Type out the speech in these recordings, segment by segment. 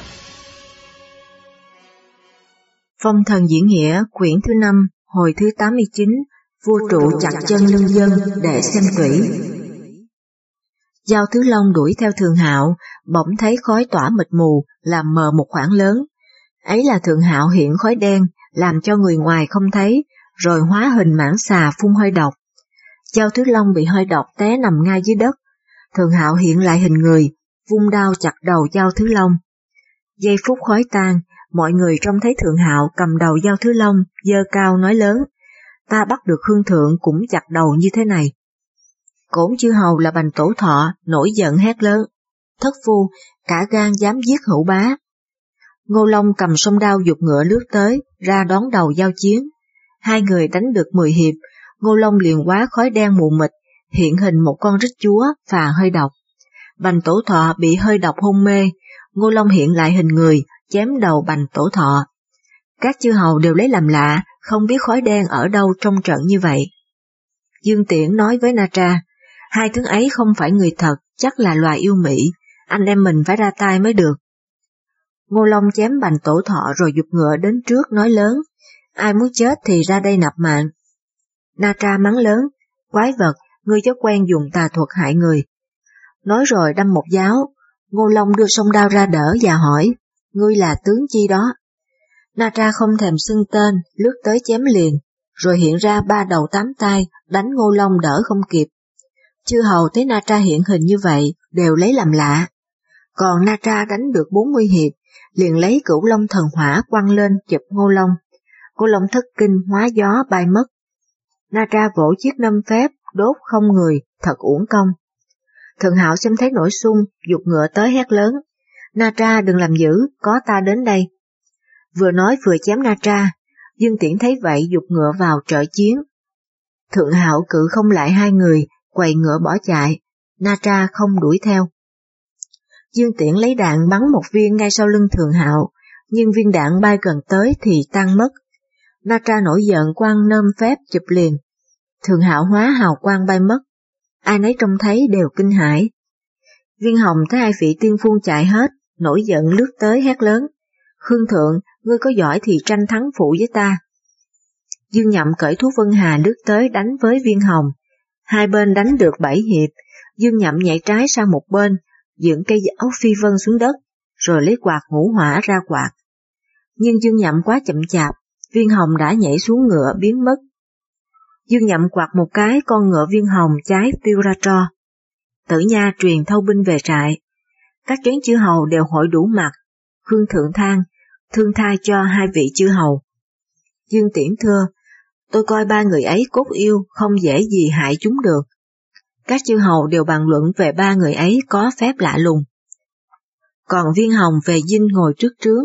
Phong thần diễn nghĩa quyển thứ 5, hồi thứ 89, vua trụ chặt chân lương dân để xem tủy. Giao Thứ Long đuổi theo Thường Hạo, bỗng thấy khói tỏa mịt mù, làm mờ một khoảng lớn. Ấy là Thường Hạo hiện khói đen, làm cho người ngoài không thấy, rồi hóa hình mãng xà phun hơi độc. Giao Thứ Long bị hơi độc té nằm ngay dưới đất. Thường Hạo hiện lại hình người, vung đao chặt đầu Giao Thứ Long. Giây phút khói tan, mọi người trông thấy Thường Hạo cầm đầu Giao Thứ Long, giơ cao nói lớn: ta bắt được Khương Thượng cũng chặt đầu như thế này. Cổn chư hầu là Bành Tổ Thọ nổi giận hét lớn: thất phu, cả gan dám giết hữu bá. Ngô Long cầm song đao giục ngựa lướt tới, ra đón đầu giao chiến. Hai người đánh được 10 hiệp, Ngô Long liền hóa khói đen mù mịt, hiện hình một con rít chúa phà hơi độc. Bành Tổ Thọ bị hơi độc hôn mê, Ngô Long hiện lại hình người, chém đầu Bành Tổ Thọ. Các chư hầu đều lấy làm lạ, không biết khói đen ở đâu trong trận như vậy. Dương Tiễn nói với Na Tra: hai tướng ấy không phải người thật, chắc là loài yêu mị, anh em mình phải ra tay mới được. Ngô Long chém Bành Tổ Thọ rồi giục ngựa đến trước nói lớn: ai muốn chết thì ra đây nạp mạng. Na Tra mắng lớn: quái vật, ngươi chớ quen dùng tà thuật hại người. Nói rồi đâm một giáo. Ngô Long đưa song đao ra đỡ và hỏi: ngươi là tướng chi đó? Na Tra không thèm xưng tên, lướt tới chém liền, rồi hiện ra 3 đầu 8 tay, đánh Ngô Long đỡ không kịp. Chư hầu thấy Na Tra hiện hình như vậy, đều lấy làm lạ. Còn Na Tra đánh được 40 hiệp, liền lấy Cửu Long thần hỏa quăng lên chụp Ngô Long. Ngô Long thất kinh hóa gió bay mất. Na Tra vỗ chiếc nâm phép, đốt không người, thật uổng công. Thường Hạo xem thấy nổi xung, giục ngựa tới hét lớn: Na Tra đừng làm dữ, có ta đến đây. Vừa nói vừa chém Na Tra. Dương Tiễn thấy vậy giục ngựa vào trợ chiến. Thượng Hạo cự không lại hai người, quầy ngựa bỏ chạy. Na Tra không đuổi theo. Dương Tiễn lấy đạn bắn một viên ngay sau lưng Thường Hạo, nhưng viên đạn bay gần tới thì tan mất. Na Tra nổi giận quăng nơm phép chụp liền. Thường Hạo hóa hào quang bay mất. Ai nấy trông thấy đều kinh hãi. Viên Hồng thấy hai vị tiên phu chạy hết, nổi giận lướt tới hét lớn: Khương Thượng, ngươi có giỏi thì tranh thắng phụ với ta. Dương Nhậm cởi thú Vân Hà lướt tới đánh với Viên Hồng. Hai bên đánh được 7 hiệp, Dương Nhậm nhảy trái sang một bên, dựng cây giáo phi vân xuống đất, rồi lấy quạt ngũ hỏa ra quạt. Nhưng Dương Nhậm quá chậm chạp, Viên Hồng đã nhảy xuống ngựa biến mất. Dương Nhậm quạt một cái, con ngựa Viên Hồng cháy tiêu ra tro. Tử Nha truyền thâu binh về trại. Các trấn chư hầu đều hội đủ mặt. Khương Thượng than: thương thai cho hai vị chư hầu. Dương Tiễn thưa: tôi coi 3 người ấy cốt yêu, không dễ gì hại chúng được. Các chư hầu đều bàn luận về 3 người ấy có phép lạ lùng. Còn Viên Hồng về dinh ngồi trước trướng.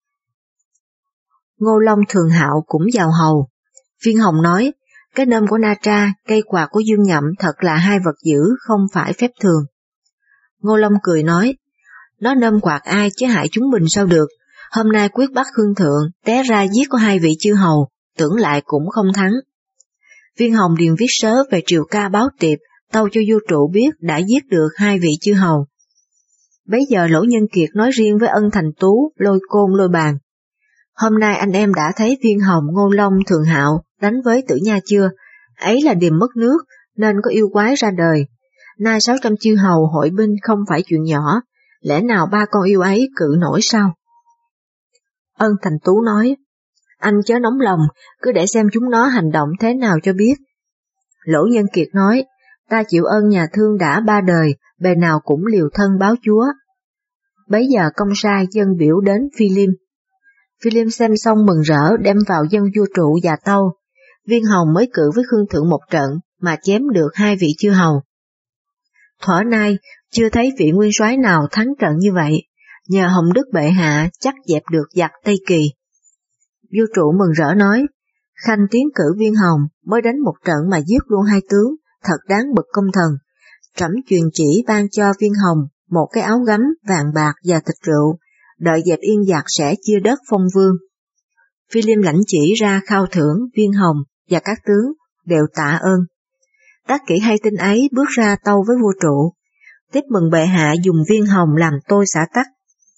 Ngô Long Thường Hạo cũng vào hầu. Viên Hồng nói: cái nơm của Na Tra, cây quạt của Dương Nhậm thật là hai vật dữ, không phải phép thường. Ngô Long cười nói: nó nơm quạt ai chứ hại chúng mình sao được, hôm nay quyết bắt Khương Thượng, té ra giết có 2 vị chư hầu, tưởng lại cũng không thắng. Viên Hồng liền viết sớ về triều ca báo tiệp, tâu cho vua trụ biết đã giết được 2 vị chư hầu. Bấy giờ Lỗ Nhân Kiệt nói riêng với Ân Thành Tú, Lôi Côn, Lôi Bàn: hôm nay anh em đã thấy Viên Hồng, Ngô Long, Thường Hạo đánh với Tử Nha chưa? Ấy là điềm mất nước, nên có yêu quái ra đời. Nay 600 chư hầu hội binh không phải chuyện nhỏ, lẽ nào 3 con yêu ấy cự nổi sao? Ân Thành Tú nói: anh chớ nóng lòng, cứ để xem chúng nó hành động thế nào cho biết. Lỗ Nhân Kiệt nói: ta chịu ơn nhà thương đã 3 đời, bề nào cũng liều thân báo chúa. Bấy giờ công sai dân biểu đến Phi Liêm. Phi Liêm xem xong mừng rỡ đem vào dân vua trụ và tâu. Viên Hồng mới cự với Khương Thượng một trận mà chém được 2 vị chư hầu. Thuở nay chưa thấy vị nguyên soái nào thắng trận như vậy, nhờ Hồng Đức bệ hạ chắc dẹp được giặc Tây Kỳ. Vua trụ mừng rỡ nói: Khanh tiến cử Viên Hồng mới đánh một trận mà giết luôn 2 tướng, thật đáng bực công thần. Trẫm truyền chỉ ban cho Viên Hồng một cái áo gấm vàng bạc và thịt rượu, đợi dẹp yên giặc sẽ chia đất phong vương. Phi Liêm lãnh chỉ ra khao thưởng Viên Hồng và các tướng đều tạ ơn. Đắc Kỷ hay tin ấy bước ra tâu với vua trụ, tiếp mừng bệ hạ dùng Viên Hồng làm tôi xã tắc.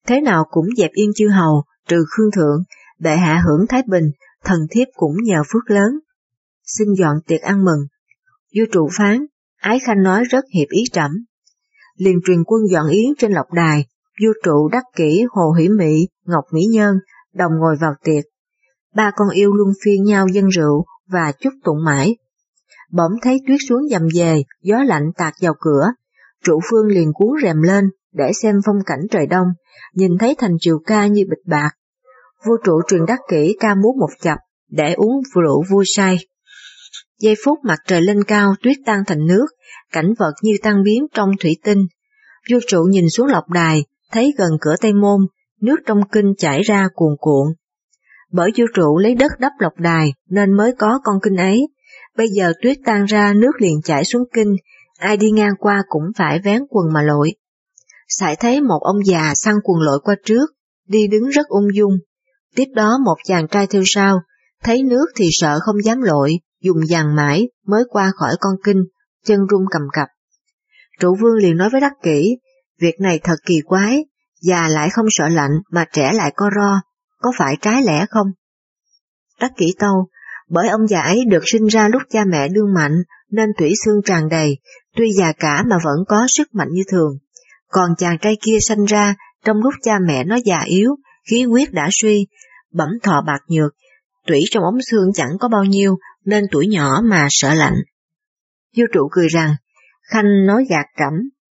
thế nào cũng dẹp yên chư hầu, trừ Khương Thượng, bệ hạ hưởng thái bình, thần thiếp cũng nhờ phước lớn. Xin dọn tiệc ăn mừng. Vua Trụ phán, Ái Khanh nói rất hiệp ý trẫm. Liền truyền quân dọn yến trên lộc đài, vua Trụ, Đắc Kỷ, Hồ Hỷ Mị, Ngọc Mỹ Nhân đồng ngồi vào tiệc. Ba con yêu luân phiên nhau dâng rượu và chúc tụng mãi. Bỗng thấy tuyết xuống dầm về, gió lạnh tạt vào cửa. Trụ Phương liền cuốn rèm lên để xem phong cảnh trời đông, nhìn thấy thành triều ca như bịch bạc. Vua Trụ truyền Đắc Kỷ ca múa một chập để uống rượu vui say. Giây phút mặt trời lên cao, tuyết tan thành nước, cảnh vật như tan biến trong thủy tinh. Vua Trụ nhìn xuống lộc đài, thấy gần cửa Tây Môn, nước trong kinh chảy ra cuồn cuộn. Bởi vua Trụ lấy đất đắp lộc đài nên mới có con kinh ấy. Bây giờ tuyết tan ra, nước liền chảy xuống kinh, ai đi ngang qua cũng phải vén quần mà lội. Sải thấy một ông già xăng quần lội qua trước, đi đứng rất ung dung. Tiếp đó một chàng trai theo sau, thấy nước thì sợ không dám lội, dùng dằn mãi mới qua khỏi con kinh, chân run cầm cập. Trụ Vương liền nói với Đắc Kỷ, việc này thật kỳ quái, già lại không sợ lạnh mà trẻ lại co ro, có phải trái lẽ không? Đắc Kỷ tâu, bởi ông già ấy được sinh ra lúc cha mẹ đương mạnh nên tủy xương tràn đầy, tuy già cả mà vẫn có sức mạnh như thường. Còn chàng trai kia sanh ra trong lúc cha mẹ nó già yếu, khí huyết đã suy, bẩm thọ bạc nhược, tủy trong ống xương chẳng có bao nhiêu nên tuổi nhỏ mà sợ lạnh. Vua Trụ cười rằng, Khanh nói gạt trẫm.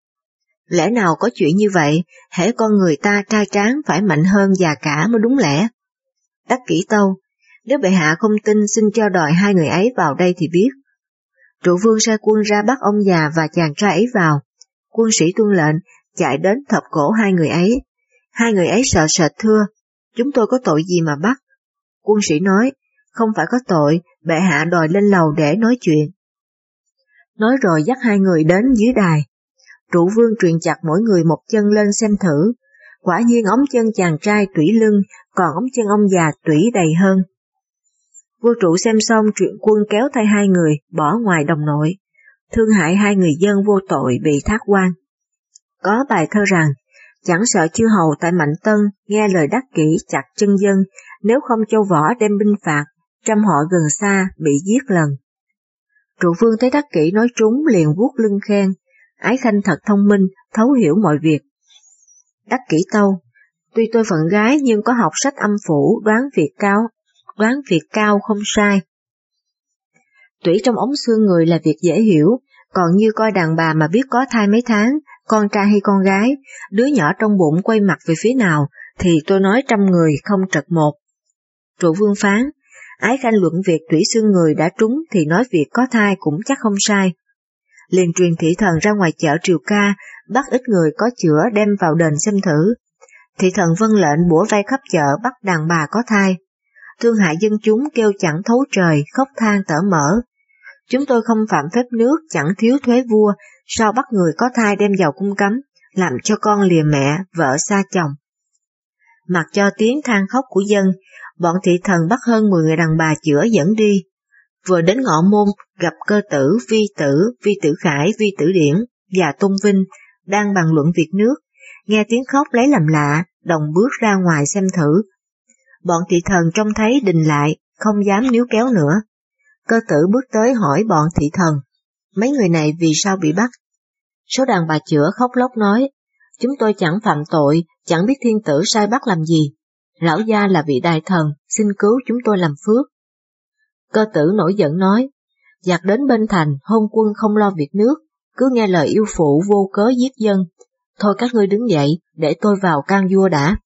Lẽ nào có chuyện như vậy, hễ con người ta trai tráng phải mạnh hơn già cả mới đúng lẽ. Đắc Kỷ tâu, nếu bệ hạ không tin xin cho đòi hai người ấy vào đây thì biết. Trụ Vương sai quân ra bắt ông già và chàng trai ấy vào. Quân sĩ tuân lệnh, chạy đến thập cổ hai người ấy. Hai người ấy sợ sệt thưa, chúng tôi có tội gì mà bắt? Quân sĩ nói, không phải có tội, bệ hạ đòi lên lầu để nói chuyện. Nói rồi dắt hai người đến dưới đài. Trụ Vương truyền chặt mỗi người một chân lên xem thử. Quả nhiên ống chân chàng trai tủy lưng, còn ống chân ông già tủy đầy hơn. Vua Trụ xem xong truyền quân kéo tay hai người bỏ ngoài đồng nội, thương hại hai người dân vô tội bị thác oan. Có bài thơ rằng, chẳng sợ chư hầu tại Mạnh Tân nghe lời Đắc Kỷ chặt chân dân, nếu không châu võ đem binh phạt, trăm họ gần xa bị giết lần. Trụ Vương thấy Đắc Kỷ nói trúng liền vuốt lưng khen, Ái Khanh thật thông minh, thấu hiểu mọi việc. Đắc Kỷ tâu, tuy tôi phận gái nhưng có học sách âm phủ, đoán việc cao không sai. Tủy trong ống xương người là việc dễ hiểu, còn như coi đàn bà mà biết có thai mấy tháng, con trai hay con gái, đứa nhỏ trong bụng quay mặt về phía nào, thì tôi nói trăm người không trật một. Trụ Vương phán, Ái Khanh luận việc tủy xương người đã trúng thì nói việc có thai cũng chắc không sai. Liền truyền thị thần ra ngoài chợ triều ca, bắt ít người có chữa đem vào đền xem thử. Thị thần vâng lệnh bủa vây khắp chợ bắt đàn bà có thai. Thương hại dân chúng kêu chẳng thấu trời, khóc than tở mở. Chúng tôi không phạm phép nước, chẳng thiếu thuế vua, sao bắt người có thai đem vào cung cấm, làm cho con lìa mẹ, vợ xa chồng. Mặc cho tiếng than khóc của dân, bọn thị thần bắt hơn 10 người đàn bà chữa dẫn đi. Vừa đến ngọ môn, gặp Cơ Tử, Vi Tử Khải, Vi Tử Điển và Tôn Vinh đang bàn luận việc nước, nghe tiếng khóc lấy làm lạ, đồng bước ra ngoài xem thử. Bọn thị thần trông thấy đình lại, không dám níu kéo nữa. Cơ Tử bước tới hỏi bọn thị thần, mấy người này vì sao bị bắt? Số đàn bà chữa khóc lóc nói, chúng tôi chẳng phạm tội, chẳng biết thiên tử sai bắt làm gì. Lão gia là vị đại thần, xin cứu chúng tôi làm phước. Cơ Tử nổi giận nói, giặc đến bên thành, hôn quân không lo việc nước, cứ nghe lời yêu phụ vô cớ giết dân. Thôi các ngươi đứng dậy, để tôi vào can vua đã.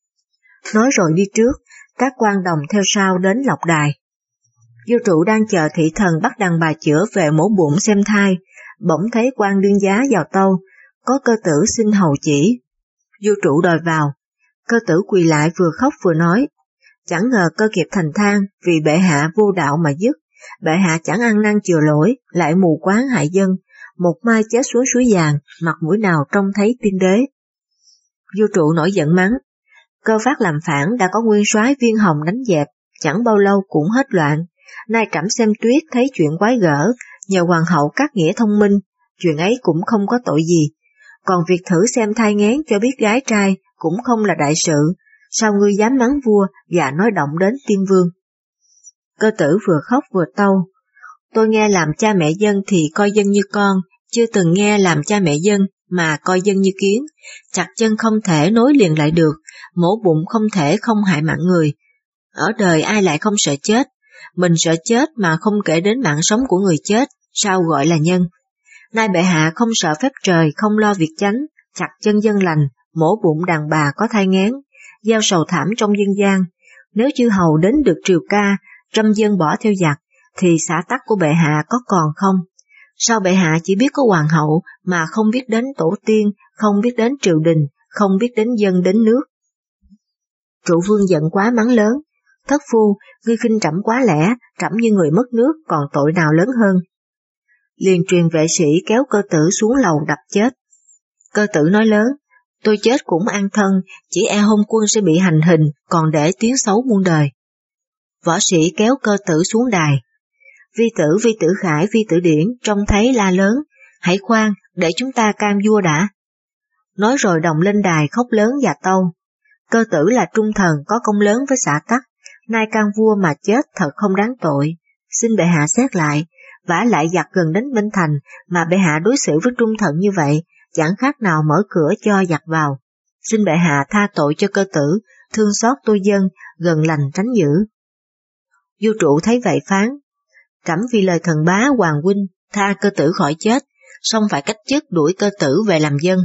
Nói rồi đi trước, các quan đồng theo sau đến lộc đài. Vua Trụ đang chờ thị thần bắt đàn bà chữa về mổ bụng xem thai, bỗng thấy quan đương giá vào tâu, có Cơ Tử xin hầu chỉ. Vua Trụ đòi vào, Cơ Tử quỳ lại vừa khóc vừa nói, chẳng ngờ cơ nghiệp thành than vì bệ hạ vô đạo mà dứt, bệ hạ chẳng ăn năn chừa lỗi, lại mù quáng hại dân, một mai chết xuống suối vàng, mặt mũi nào trông thấy tiên đế. Vua Trụ nổi giận mắng, Cơ Phát làm phản đã có nguyên soái Viên Hồng đánh dẹp, chẳng bao lâu cũng hết loạn, nay trẫm xem tuyết thấy chuyện quái gở, nhờ hoàng hậu các nghĩa thông minh, chuyện ấy cũng không có tội gì, còn việc thử xem thai nghén cho biết gái trai cũng không là đại sự, sao ngươi dám mắng vua và nói động đến tiên vương? Cơ tử vừa khóc vừa tâu, tôi nghe làm cha mẹ dân thì coi dân như con, chưa từng nghe làm cha mẹ dân mà coi dân như kiến, chặt chân không thể nối liền lại được, mổ bụng không thể không hại mạng người. Ở đời ai lại không sợ chết, mình sợ chết mà không kể đến mạng sống của người chết, sao gọi là nhân? Nay bệ hạ không sợ phép trời, không lo việc chánh, chặt chân dân lành, mổ bụng đàn bà có thai nghén, gieo sầu thảm trong dân gian. Nếu chư hầu đến được triều ca, trăm dân bỏ theo giặc, thì xã tắc của bệ hạ có còn không? Sao bệ hạ chỉ biết có hoàng hậu mà không biết đến tổ tiên, không biết đến triều đình, không biết đến dân đến nước? Trụ vương giận quá mắng lớn, thất phu, ngươi khinh trẫm quá lẽ, trẫm như người mất nước, còn tội nào lớn hơn? Liền truyền vệ sĩ kéo Cơ tử xuống lầu đập chết. Cơ tử nói lớn, tôi chết cũng an thân, chỉ e hôn quân sẽ bị hành hình, còn để tiếng xấu muôn đời. Võ sĩ kéo Cơ tử xuống đài. Vi tử khải, vi tử điển trông thấy la lớn, hãy khoan, để chúng ta cam vua đã. Nói rồi đồng lên đài khóc lớn và tâu. Cơ tử là trung thần có công lớn với xã tắc, nay can vua mà chết thật không đáng tội. Xin bệ hạ xét lại, vả lại giặc gần đến bên thành mà bệ hạ đối xử với trung thần như vậy, chẳng khác nào mở cửa cho giặc vào. Xin bệ hạ tha tội cho Cơ tử, thương xót tôi dân, gần lành tránh dữ. Vua trụ thấy vậy phán, trẫm vì lời thần bá hoàng huynh tha Cơ tử khỏi chết, song phải cách chức đuổi Cơ tử về làm dân.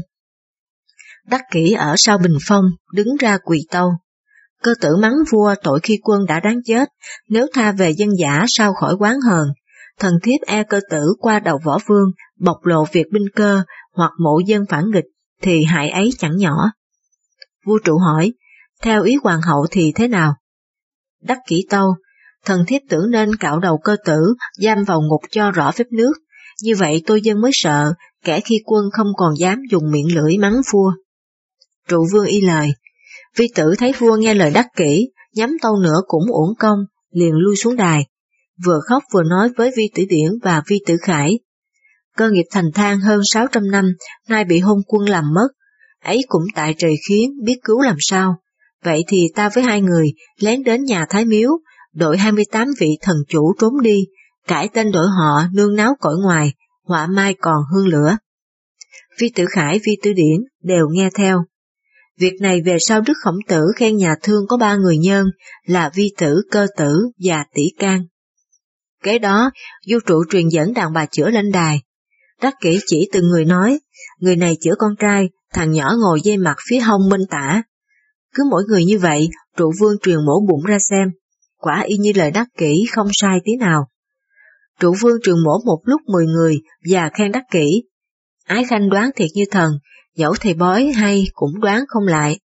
Đắc Kỷ ở sau bình phong đứng ra quỳ tâu. Cơ tử mắng vua tội khi quân đã đáng chết, nếu tha về dân dã sao khỏi oán hờn. Thần thiếp e Cơ tử qua đầu võ vương, bộc lộ việc binh cơ hoặc mộ dân phản nghịch, thì hại ấy chẳng nhỏ. Vua trụ hỏi, theo ý hoàng hậu thì thế nào? Đắc Kỷ tâu, thần thiếp tưởng nên cạo đầu Cơ tử, giam vào ngục cho rõ phép nước, như vậy tôi dân mới sợ, kẻ khi quân không còn dám dùng miệng lưỡi mắng vua. Trụ vương y lời. Vi tử thấy vua nghe lời Đắc Kỷ, nhắm tâu nữa cũng uổng công, liền lui xuống đài, vừa khóc vừa nói với vi tử điển và vi tử khải. Cơ nghiệp thành thang hơn 600 năm, nay bị hôn quân làm mất, ấy cũng tại trời khiến, biết cứu làm sao. Vậy thì ta với hai người lén đến nhà Thái Miếu, đội 28 vị thần chủ trốn đi, cải tên đổi họ nương náo cõi ngoài, họa mai còn hương lửa. Vi tử khải, vi tử điển đều nghe theo. Việc này về sau Đức Khổng Tử khen nhà Thương có 3 người nhân là Vi tử, Cơ tử và Tỷ Can. Kế đó, vua trụ truyền dẫn đàn bà chữa lên đài. Đắc Kỷ chỉ từng người nói, người này chữa con trai, thằng nhỏ ngồi dây mặt phía hông bên tả. Cứ mỗi người như vậy, trụ vương truyền mổ bụng ra xem, quả y như lời Đắc Kỷ không sai tí nào. Trụ vương truyền mổ một lúc 10 người và khen Đắc Kỷ. Ái Khanh đoán thiệt như thần, dẫu thầy bói hay cũng đoán không lại.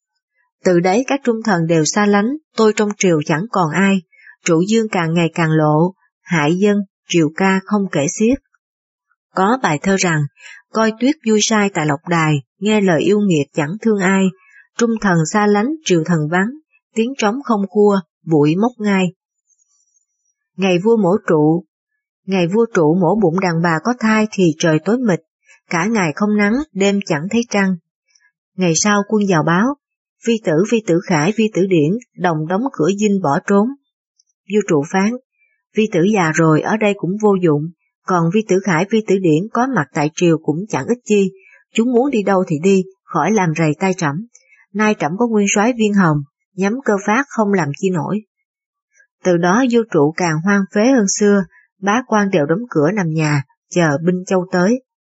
Từ đấy các trung thần đều xa lánh, tôi trong triều chẳng còn ai, trụ dương càng ngày càng lộ, hại dân, triều ca không kể xiết. Có bài thơ rằng, coi tuyết vui sai tại Lộc Đài, nghe lời yêu nghiệt chẳng thương ai, trung thần xa lánh triều thần vắng, tiếng trống không khua, bụi mốc ngay. Ngày vua trụ mổ bụng đàn bà có thai thì trời tối mịt, cả ngày không nắng, đêm chẳng thấy trăng. Ngày sau quân vào báo, vi tử khải, vi tử điển đồng đóng cửa dinh bỏ trốn. Vua trụ phán, vi tử già rồi ở đây cũng vô dụng, còn vi tử khải, vi tử điển có mặt tại triều cũng chẳng ích chi, chúng muốn đi đâu thì đi, khỏi làm rầy tay trẫm. Nay trẫm có nguyên soái Viên Hồng, nhắm Cơ Phát không làm chi nổi. Từ đó vua trụ càng hoang phế hơn xưa, bá quan đều đóng cửa nằm nhà, chờ binh châu tới.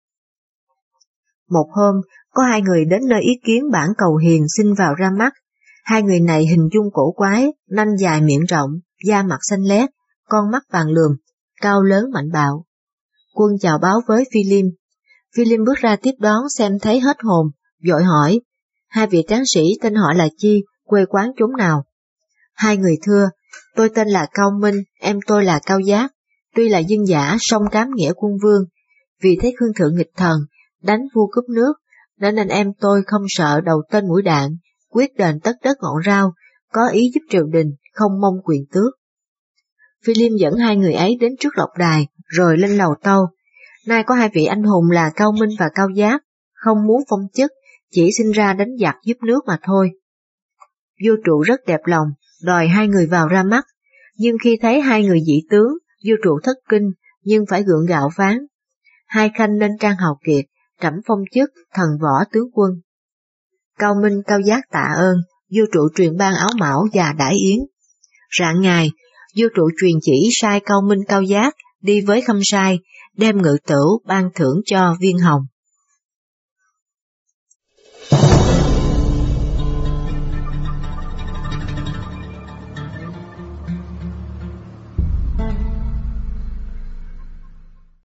Một hôm, có 2 người đến nơi ý kiến bản cầu hiền xin vào ra mắt. 2 người này hình dung cổ quái, nanh dài miệng rộng, da mặt xanh lét, con mắt vàng lườm, cao lớn mạnh bạo. Quân chào báo với Phi Liêm. Phi Liêm bước ra tiếp đón xem thấy hết hồn, vội hỏi, 2 vị tráng sĩ tên họ là chi, quê quán chốn nào? 2 người thưa, tôi tên là Cao Minh, em tôi là Cao Giác, tuy là dân dã song cám nghĩa quân vương, vì thấy Khương Thượng nghịch thần, đánh vua cướp nước, nên anh em tôi không sợ đầu tên mũi đạn, quyết đền tất đất ngọn rau, có ý giúp triều đình, không mong quyền tước. Phi Liêm dẫn 2 người ấy đến trước lộc đài, rồi lên lầu tâu. Nay có 2 vị anh hùng là Cao Minh và Cao Giác, không muốn phong chức, chỉ sinh ra đánh giặc giúp nước mà thôi. Vua trụ rất đẹp lòng, đòi hai người vào ra mắt, nhưng khi thấy hai người dị tướng, vua trụ thất kinh, nhưng phải gượng gạo phán. Hai khanh nên trang hào kiệt, trẫm phong chức thần võ tướng quân. Cao Minh Cao Giác tạ ơn, vua trụ truyền ban áo mão và đãi yến. Rạng ngày, vua trụ truyền chỉ sai Cao Minh Cao Giác đi với Khâm Sai, đem ngự tửu ban thưởng cho Viên Hồng.